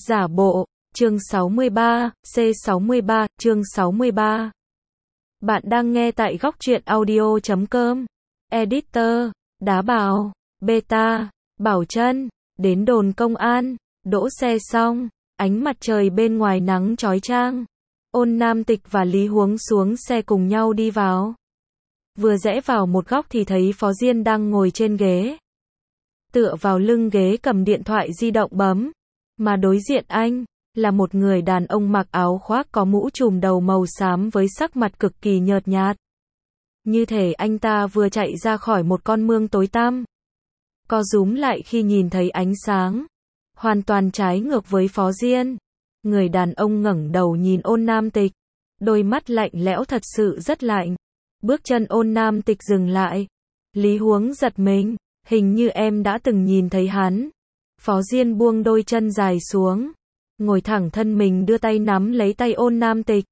Giả bộ, chương 63, C63, chương 63. Bạn đang nghe tại góc truyện audio.com. Editor, Đá Bào, Beta, Bảo Trân, đến đồn công an, đỗ xe xong, ánh mặt trời bên ngoài nắng chói chang. Ôn Nam Tịch và Lý Huống xuống xe cùng nhau đi vào. Vừa rẽ vào một góc thì thấy Phó Diên đang ngồi trên ghế. Tựa vào lưng ghế cầm điện thoại di động bấm. Mà đối diện anh, là một người đàn ông mặc áo khoác có mũ trùm đầu màu xám với sắc mặt cực kỳ nhợt nhạt. Như thể anh ta vừa chạy ra khỏi một con mương tối tăm. Co rúm lại khi nhìn thấy ánh sáng. Hoàn toàn trái ngược với Phó Diên. Người đàn ông ngẩng đầu nhìn Ôn Nam Tịch. Đôi mắt lạnh lẽo thật sự rất lạnh. Bước chân Ôn Nam Tịch dừng lại. Lý Huống giật mình, hình như em đã từng nhìn thấy hắn. Phó Diên buông đôi chân dài xuống, ngồi thẳng thân mình đưa tay nắm lấy tay Ôn Nam Tịch.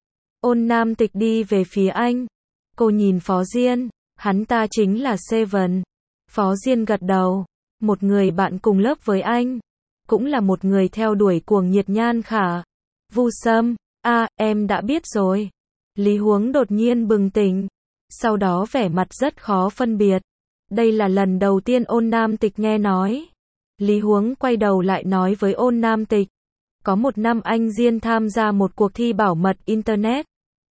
Ôn Nam Tịch đi về phía anh. Cô nhìn Phó Diên, hắn ta chính là Seven. Phó Diên gật đầu, một người bạn cùng lớp với anh, cũng là một người theo đuổi cuồng nhiệt Nhan Khả. Vu Sâm, em đã biết rồi. Lý Huống đột nhiên bừng tỉnh, sau đó vẻ mặt rất khó phân biệt. Đây là lần đầu tiên Ôn Nam Tịch nghe nói. Lý Huống quay đầu lại nói với Ôn Nam Tịch. Có một năm anh Diên tham gia một cuộc thi bảo mật Internet.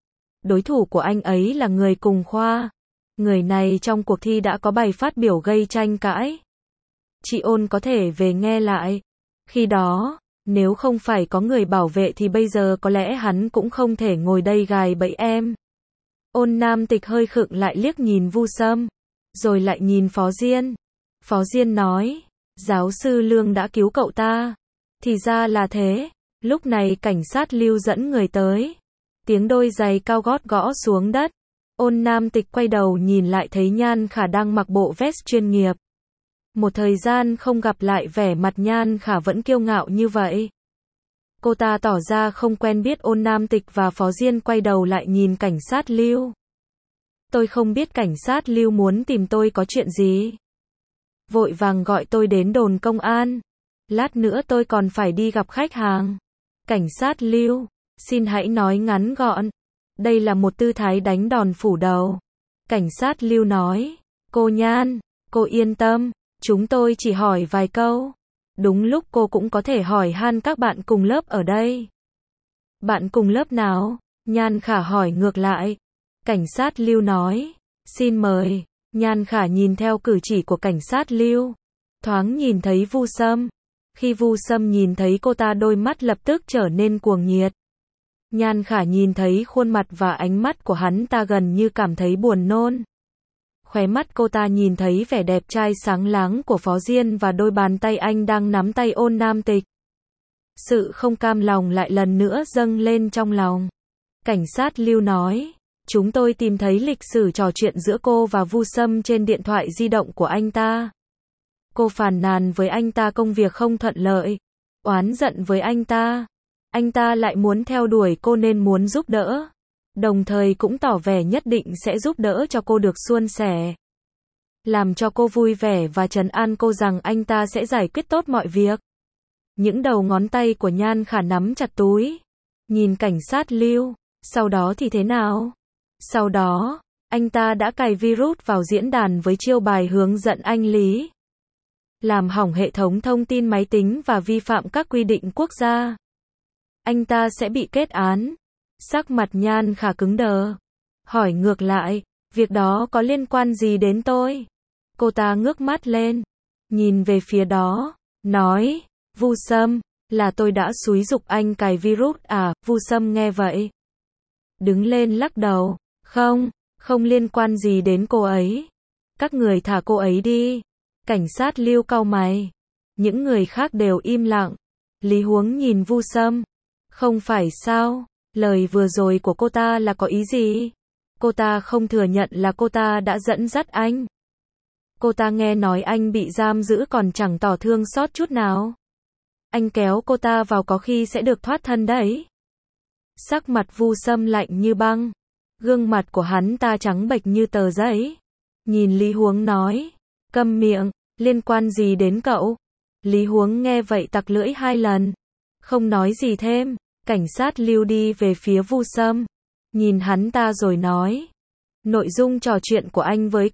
Đối thủ của anh ấy là người cùng khoa. Người này trong cuộc thi đã có bài phát biểu gây tranh cãi. Chị Ôn có thể về nghe lại. Khi đó, nếu không phải có người bảo vệ thì bây giờ có lẽ hắn cũng không thể ngồi đây gài bẫy em. Ôn Nam Tịch hơi khựng lại liếc nhìn Vu Sâm, rồi lại nhìn Phó Diên. Phó Diên nói. Giáo sư Lương đã cứu cậu ta. Thì ra là thế. Lúc này cảnh sát Lưu dẫn người tới. Tiếng đôi giày cao gót gõ xuống đất. Ôn Nam Tịch quay đầu nhìn lại thấy Nhan Khả đang mặc bộ vest chuyên nghiệp. Một thời gian không gặp lại vẻ mặt Nhan Khả vẫn kiêu ngạo như vậy. Cô ta tỏ ra không quen biết Ôn Nam Tịch và Phó Diên quay đầu lại nhìn cảnh sát Lưu. Tôi không biết cảnh sát Lưu muốn tìm tôi có chuyện gì. Vội vàng gọi tôi đến đồn công an. Lát nữa tôi còn phải đi gặp khách hàng. Cảnh sát Lưu, xin hãy nói ngắn gọn. Đây là một tư thái đánh đòn phủ đầu. Cảnh sát Lưu nói. Cô Nhan, cô yên tâm. Chúng tôi chỉ hỏi vài câu. Đúng lúc cô cũng có thể hỏi han các bạn cùng lớp ở đây. Bạn cùng lớp nào? Nhan Khả hỏi ngược lại. Cảnh sát Lưu nói. Xin mời. Nhan Khả nhìn theo cử chỉ của cảnh sát Lưu. Thoáng nhìn thấy Vu Sâm. Khi Vu Sâm nhìn thấy cô ta đôi mắt lập tức trở nên cuồng nhiệt. Nhan Khả nhìn thấy khuôn mặt và ánh mắt của hắn ta gần như cảm thấy buồn nôn. Khóe mắt cô ta nhìn thấy vẻ đẹp trai sáng láng của Phó Diên và đôi bàn tay anh đang nắm tay Ôn Nam Tịch. Sự không cam lòng lại lần nữa dâng lên trong lòng. Cảnh sát Lưu nói. Chúng tôi tìm thấy lịch sử trò chuyện giữa cô và Vu Sâm trên điện thoại di động của anh ta. Cô phàn nàn với anh ta công việc không thuận lợi, oán giận với anh ta. Anh ta lại muốn theo đuổi cô nên muốn giúp đỡ. Đồng thời cũng tỏ vẻ nhất định sẽ giúp đỡ cho cô được suôn sẻ. Làm cho cô vui vẻ và trấn an cô rằng anh ta sẽ giải quyết tốt mọi việc. Những đầu ngón tay của Nhan Khả nắm chặt túi. Nhìn cảnh sát Lưu. Sau đó thì thế nào? Sau đó, anh ta đã cài virus vào diễn đàn với chiêu bài hướng dẫn anh Lý. Làm hỏng hệ thống thông tin máy tính và vi phạm các quy định quốc gia. Anh ta sẽ bị kết án. Sắc mặt Nhan Khả cứng đờ. Hỏi ngược lại, việc đó có liên quan gì đến tôi? Cô ta ngước mắt lên, nhìn về phía đó, nói, Vu Sâm, là tôi đã xúi giục anh cài virus à? Vu Sâm nghe vậy, đứng lên lắc đầu, không liên quan gì đến cô ấy. Các người thả cô ấy đi. Cảnh sát Lưu cau mày. Những người khác đều im lặng. Lý Huống nhìn Vu Sâm. Không phải sao? Lời vừa rồi của cô ta là có ý gì? Cô ta không thừa nhận là cô ta đã dẫn dắt anh. Cô ta nghe nói anh bị giam giữ còn chẳng tỏ thương xót chút nào. Anh kéo cô ta vào có khi sẽ được thoát thân đấy. Sắc mặt Vu Sâm lạnh như băng. Gương mặt của hắn ta trắng bệch như tờ giấy. Nhìn Lý Huống nói. Câm miệng, liên quan gì đến cậu? Lý Huống nghe vậy tặc lưỡi 2 lần. Không nói gì thêm, cảnh sát Lưu đi về phía Vu Sâm, nhìn hắn ta rồi nói. Nội dung trò chuyện của anh với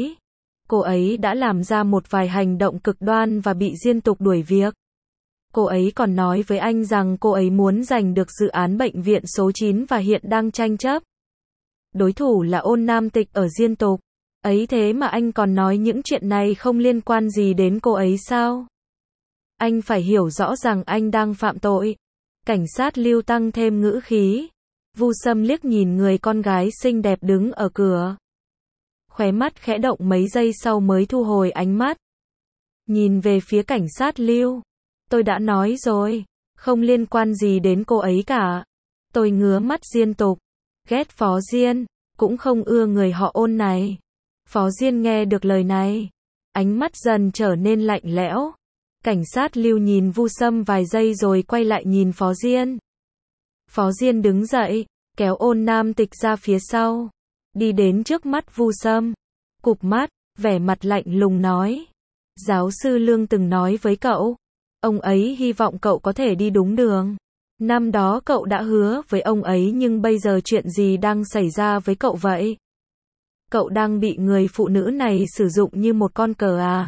cô ấy đã làm ra một vài hành động cực đoan và bị Diên Tục đuổi việc. Cô ấy còn nói với anh rằng cô ấy muốn giành được dự án bệnh viện số 9 và hiện đang tranh chấp. Đối thủ là Ôn Nam Tịch ở Diên Tục. Ấy thế mà anh còn nói những chuyện này không liên quan gì đến cô ấy sao? Anh phải hiểu rõ rằng anh đang phạm tội. Cảnh sát Lưu tăng thêm ngữ khí. Vu Sâm liếc nhìn người con gái xinh đẹp đứng ở cửa. Khóe mắt khẽ động mấy giây sau mới thu hồi ánh mắt. Nhìn về phía cảnh sát Lưu. Tôi đã nói rồi, không liên quan gì đến cô ấy cả. Tôi ngứa mắt Diên Tục. Ghét Phó Diên, cũng không ưa người họ Ôn này. Phó Diên nghe được lời này, ánh mắt dần trở nên lạnh lẽo. Cảnh sát Lưu nhìn Vu Sâm vài giây rồi quay lại nhìn Phó Diên. Phó Diên đứng dậy, kéo Ôn Nam Tịch ra phía sau, đi đến trước mắt Vu Sâm, cụp mắt, vẻ mặt lạnh lùng nói. Giáo sư Lương từng nói với cậu, ông ấy hy vọng cậu có thể đi đúng đường. Năm đó cậu đã hứa với ông ấy nhưng bây giờ chuyện gì đang xảy ra với cậu vậy? Cậu đang bị người phụ nữ này sử dụng như một con cờ à?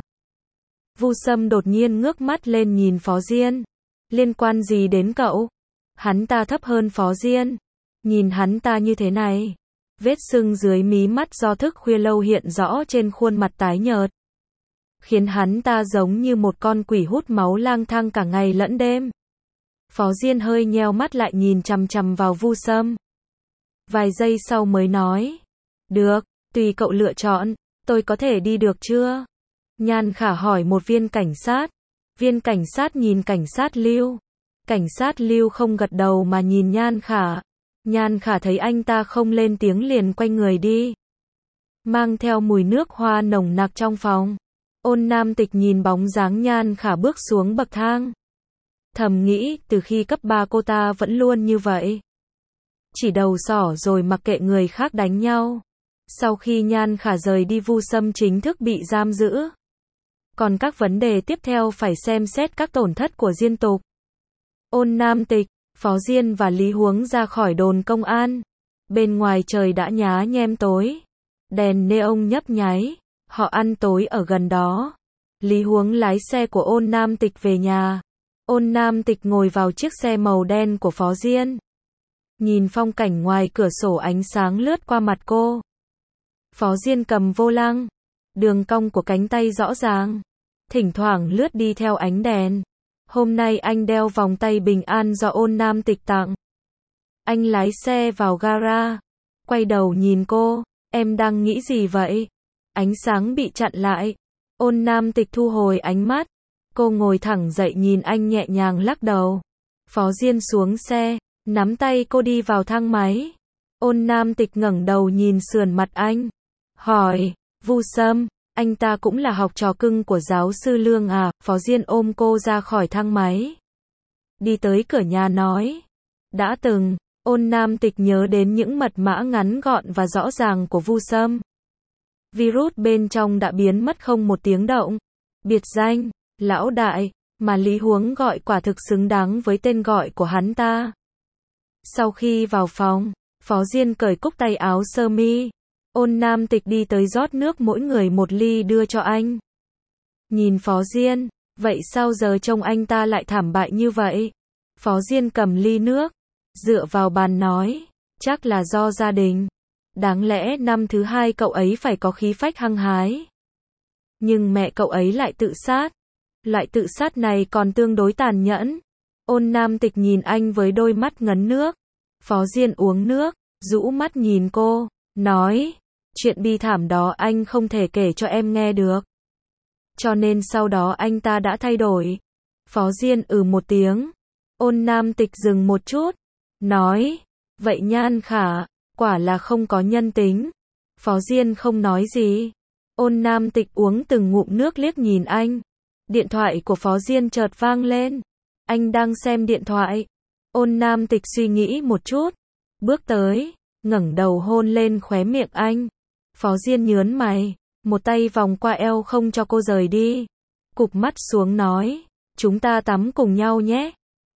Vu Sâm đột nhiên ngước mắt lên nhìn Phó Diên. Liên quan gì đến cậu? Hắn ta thấp hơn Phó Diên. Nhìn hắn ta như thế này. Vết sưng dưới mí mắt do thức khuya lâu hiện rõ trên khuôn mặt tái nhợt. Khiến hắn ta giống như một con quỷ hút máu lang thang cả ngày lẫn đêm. Phó Diên hơi nheo mắt lại nhìn chằm chằm vào Vu Sâm. Vài giây sau mới nói. Được, tùy cậu lựa chọn, tôi có thể đi được chưa? Nhan Khả hỏi một viên cảnh sát. Viên cảnh sát nhìn cảnh sát Lưu. Cảnh sát Lưu không gật đầu mà nhìn Nhan Khả. Nhan Khả thấy anh ta không lên tiếng liền quay người đi. Mang theo mùi nước hoa nồng nặc trong phòng. Ôn Nam Tịch nhìn bóng dáng Nhan Khả bước xuống bậc thang. Thầm nghĩ, từ khi cấp 3 cô ta vẫn luôn như vậy. Chỉ đầu sỏ rồi mặc kệ người khác đánh nhau. Sau khi Nhan Khả rời đi Vu Sâm chính thức bị giam giữ. Còn các vấn đề tiếp theo phải xem xét các tổn thất của Diên Tục. Ôn Nam Tịch, Phó Diên và Lý Huống ra khỏi đồn công an. Bên ngoài trời đã nhá nhem tối. Đèn neon nhấp nháy. Họ ăn tối ở gần đó. Lý Huống lái xe của Ôn Nam Tịch về nhà. Ôn Nam Tịch ngồi vào chiếc xe màu đen của Phó Diên. Nhìn phong cảnh ngoài cửa sổ ánh sáng lướt qua mặt cô. Phó Diên cầm vô lăng. Đường cong của cánh tay rõ ràng. Thỉnh thoảng lướt đi theo ánh đèn. Hôm nay anh đeo vòng tay bình an do Ôn Nam Tịch tặng. Anh lái xe vào gara. Quay đầu nhìn cô. Em đang nghĩ gì vậy? Ánh sáng bị chặn lại. Ôn Nam Tịch thu hồi ánh mắt. Cô ngồi thẳng dậy nhìn anh nhẹ nhàng lắc đầu. Phó Diên xuống xe, nắm tay cô đi vào thang máy. Ôn Nam Tịch ngẩng đầu nhìn sườn mặt anh. Hỏi, Vu Sâm, anh ta cũng là học trò cưng của giáo sư Lương à? Phó Diên ôm cô ra khỏi thang máy. Đi tới cửa nhà nói. Đã từng, Ôn Nam Tịch nhớ đến những mật mã ngắn gọn và rõ ràng của Vu Sâm. Virus bên trong đã biến mất không một tiếng động. Biệt danh, Lão Đại, mà Lý Huống gọi quả thực xứng đáng với tên gọi của hắn ta. Sau khi vào phòng, Phó Diên cởi cúc tay áo sơ mi. Ôn Nam Tịch đi tới rót nước mỗi người một ly đưa cho anh. Nhìn Phó Diên, vậy sao giờ trông anh ta lại thảm bại như vậy? Phó Diên cầm ly nước, dựa vào bàn nói, chắc là do gia đình. Đáng lẽ năm thứ 2 cậu ấy phải có khí phách hăng hái. Nhưng mẹ cậu ấy lại tự sát. Loại tự sát này còn tương đối tàn nhẫn. Ôn Nam Tịch nhìn anh với đôi mắt ngấn nước. Phó Diên uống nước, rũ mắt nhìn cô, nói, chuyện bi thảm đó anh không thể kể cho em nghe được. Cho nên sau đó anh ta đã thay đổi. Phó Diên một tiếng. Ôn Nam Tịch dừng một chút, nói, vậy Nhan Khả, quả là không có nhân tính. Phó Diên không nói gì. Ôn Nam Tịch uống từng ngụm nước liếc nhìn anh. Điện thoại của Phó Diên chợt vang lên. Anh đang xem điện thoại. Ôn Nam Tịch suy nghĩ một chút. Bước tới, ngẩng đầu hôn lên khóe miệng anh. Phó Diên nhớn mày, một tay vòng qua eo không cho cô rời đi. Cụp mắt xuống nói, chúng ta tắm cùng nhau nhé.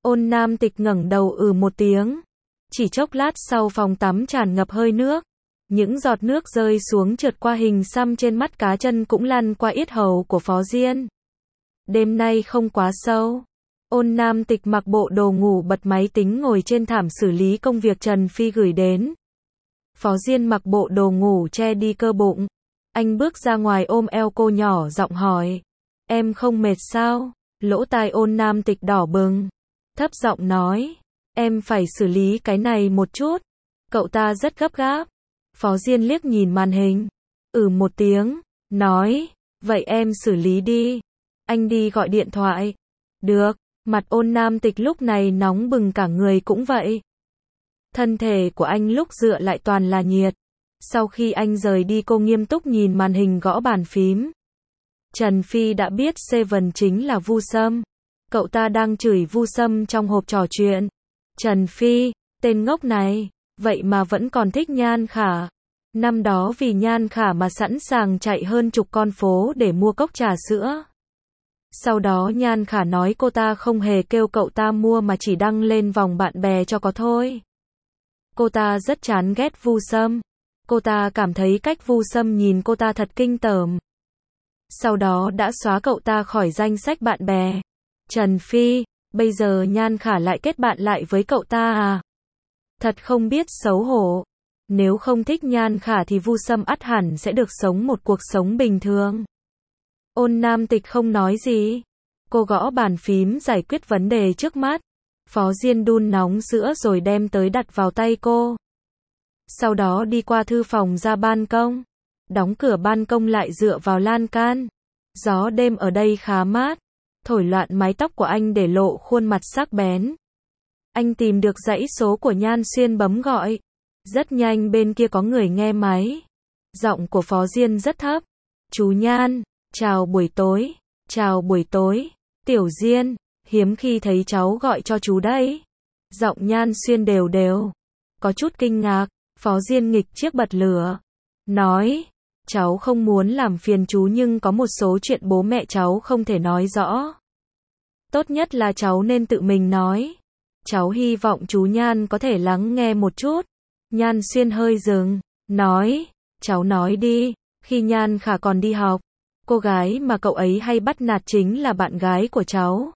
Ôn Nam Tịch ngẩng đầu một tiếng. Chỉ chốc lát sau phòng tắm tràn ngập hơi nước. Những giọt nước rơi xuống trượt qua hình xăm trên mắt cá chân cũng lăn qua yết hầu của Phó Diên. Đêm nay không quá sâu. Ôn Nam Tịch mặc bộ đồ ngủ bật máy tính ngồi trên thảm xử lý công việc Trần Phi gửi đến. Phó Diên mặc bộ đồ ngủ che đi cơ bụng. Anh bước ra ngoài ôm eo cô nhỏ giọng hỏi. Em không mệt sao? Lỗ tai Ôn Nam Tịch đỏ bừng. Thấp giọng nói. Em phải xử lý cái này một chút. Cậu ta rất gấp gáp. Phó Diên liếc nhìn màn hình. Một tiếng. Nói. Vậy em xử lý đi. Anh đi gọi điện thoại. Được. Mặt Ôn Nam Tịch lúc này nóng bừng cả người cũng vậy. Thân thể của anh lúc dựa lại toàn là nhiệt. Sau khi anh rời đi cô nghiêm túc nhìn màn hình gõ bàn phím. Trần Phi đã biết Seven chính là Vu Sâm. Cậu ta đang chửi Vu Sâm trong hộp trò chuyện. Trần Phi, tên ngốc này, vậy mà vẫn còn thích Nhan Khả. Năm đó vì Nhan Khả mà sẵn sàng chạy hơn chục con phố để mua cốc trà sữa. Sau đó Nhan Khả nói cô ta không hề kêu cậu ta mua mà chỉ đăng lên vòng bạn bè cho có thôi. Cô ta rất chán ghét Vu Sâm. Cô ta cảm thấy cách Vu Sâm nhìn cô ta thật kinh tởm. Sau đó đã xóa cậu ta khỏi danh sách bạn bè. Trần Phi, bây giờ Nhan Khả lại kết bạn lại với cậu ta à? Thật không biết xấu hổ. Nếu không thích Nhan Khả thì Vu Sâm ắt hẳn sẽ được sống một cuộc sống bình thường. Ôn Nam Tịch không nói gì. Cô gõ bàn phím giải quyết vấn đề trước mắt. Phó Diên đun nóng sữa rồi đem tới đặt vào tay cô. Sau đó đi qua thư phòng ra ban công. Đóng cửa ban công lại dựa vào lan can. Gió đêm ở đây khá mát. Thổi loạn mái tóc của anh để lộ khuôn mặt sắc bén. Anh tìm được dãy số của Nhan Xuyên bấm gọi. Rất nhanh bên kia có người nghe máy. Giọng của Phó Diên rất thấp. Chú Nhan, chào buổi tối. Chào buổi tối. Tiểu Diên, hiếm khi thấy cháu gọi cho chú đấy. Giọng Nhan Xuyên đều đều. Có chút kinh ngạc, Phó Diên nghịch chiếc bật lửa. Nói, cháu không muốn làm phiền chú nhưng có một số chuyện bố mẹ cháu không thể nói rõ. Tốt nhất là cháu nên tự mình nói. Cháu hy vọng chú Nhan có thể lắng nghe một chút. Nhan Xuyên hơi dừng, nói, cháu nói đi. Khi Nhan Khả còn đi học, cô gái mà cậu ấy hay bắt nạt chính là bạn gái của cháu.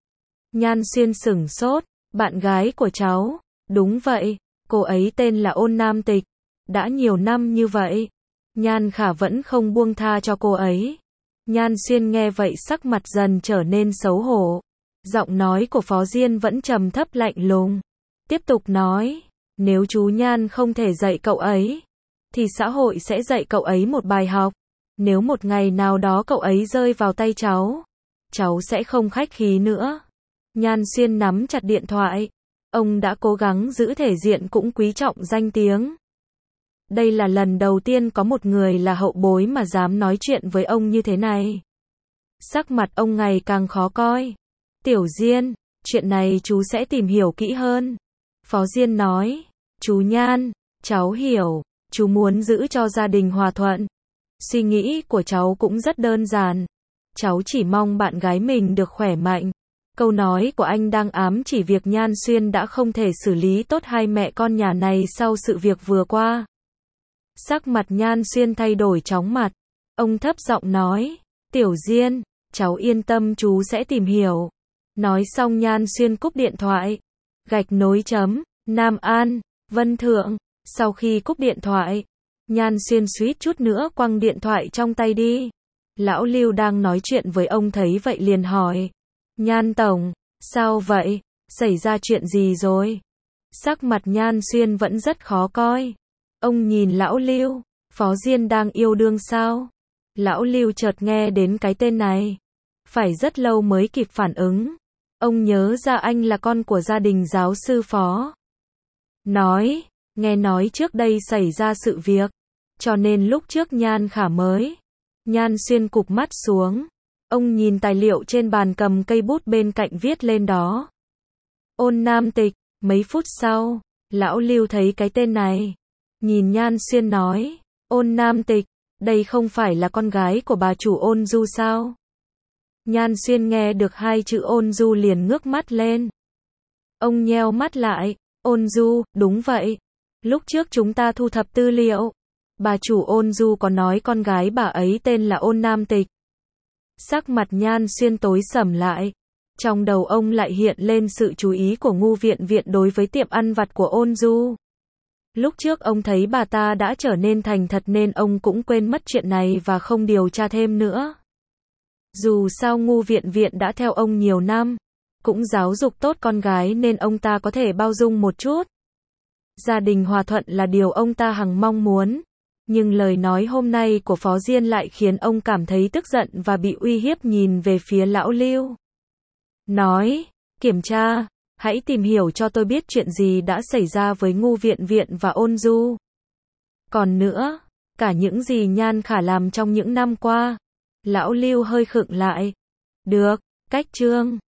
Nhan Xuyên sửng sốt, bạn gái của cháu, đúng vậy, cô ấy tên là Ôn Nam Tịch. Đã nhiều năm như vậy, Nhan Khả vẫn không buông tha cho cô ấy. Nhan Xuyên nghe vậy sắc mặt dần trở nên xấu hổ. Giọng nói của Phó Diên vẫn trầm thấp lạnh lùng. Tiếp tục nói, nếu chú Nhan không thể dạy cậu ấy, thì xã hội sẽ dạy cậu ấy một bài học. Nếu một ngày nào đó cậu ấy rơi vào tay cháu sẽ không khách khí nữa. Nhan Xuyên nắm chặt điện thoại. Ông đã cố gắng giữ thể diện cũng quý trọng danh tiếng. Đây là lần đầu tiên có một người là hậu bối mà dám nói chuyện với ông như thế này. Sắc mặt ông ngày càng khó coi. Tiểu Diên, chuyện này chú sẽ tìm hiểu kỹ hơn. Phó Diên nói, chú Nhan, cháu hiểu, chú muốn giữ cho gia đình hòa thuận. Suy nghĩ của cháu cũng rất đơn giản. Cháu chỉ mong bạn gái mình được khỏe mạnh. Câu nói của anh đang ám chỉ việc Nhan Xuyên đã không thể xử lý tốt hai mẹ con nhà này sau sự việc vừa qua. Sắc mặt Nhan Xuyên thay đổi chóng mặt. Ông thấp giọng nói, Tiểu Diên, cháu yên tâm chú sẽ tìm hiểu. Nói xong Nhan Xuyên cúp điện thoại. Gạch nối chấm, Nam An, Vân Thượng. Sau khi cúp điện thoại, Nhan Xuyên suýt chút nữa quăng điện thoại trong tay đi. Lão Lưu đang nói chuyện với ông thấy vậy liền hỏi. Nhan Tổng, sao vậy? Xảy ra chuyện gì rồi? Sắc mặt Nhan Xuyên vẫn rất khó coi. Ông nhìn Lão Lưu, Phó Diên đang yêu đương sao? Lão Lưu chợt nghe đến cái tên này. Phải rất lâu mới kịp phản ứng. Ông nhớ ra anh là con của gia đình giáo sư Phó. Nói, nghe nói trước đây xảy ra sự việc. Cho nên lúc trước Nhan Khả mới. Nhan Xuyên cụp mắt xuống. Ông nhìn tài liệu trên bàn cầm cây bút bên cạnh viết lên đó. Ôn Nam Tịch. Mấy phút sau, Lão Lưu thấy cái tên này. Nhìn Nhan Xuyên nói, Ôn Nam Tịch, đây không phải là con gái của bà chủ Ôn Du sao? Nhan Xuyên nghe được hai chữ Ôn Du liền ngước mắt lên. Ông nheo mắt lại. Ôn Du, đúng vậy. Lúc trước chúng ta thu thập tư liệu. Bà chủ Ôn Du có nói con gái bà ấy tên là Ôn Nam Tịch. Sắc mặt Nhan Xuyên tối sầm lại. Trong đầu ông lại hiện lên sự chú ý của Ngu Viện Viện đối với tiệm ăn vặt của Ôn Du. Lúc trước ông thấy bà ta đã trở nên thành thật nên ông cũng quên mất chuyện này và không điều tra thêm nữa. Dù sao Ngu Viện Viện đã theo ông nhiều năm, cũng giáo dục tốt con gái nên ông ta có thể bao dung một chút. Gia đình hòa thuận là điều ông ta hằng mong muốn. Nhưng lời nói hôm nay của Phó Diên lại khiến ông cảm thấy tức giận và bị uy hiếp, nhìn về phía lão Lưu. Nói, kiểm tra, hãy tìm hiểu cho tôi biết chuyện gì đã xảy ra với Ngu Viện Viện và Ôn Du. Còn nữa, cả những gì Nhan Khả làm trong những năm qua. Lão Lưu hơi khựng lại. Được, cách chương.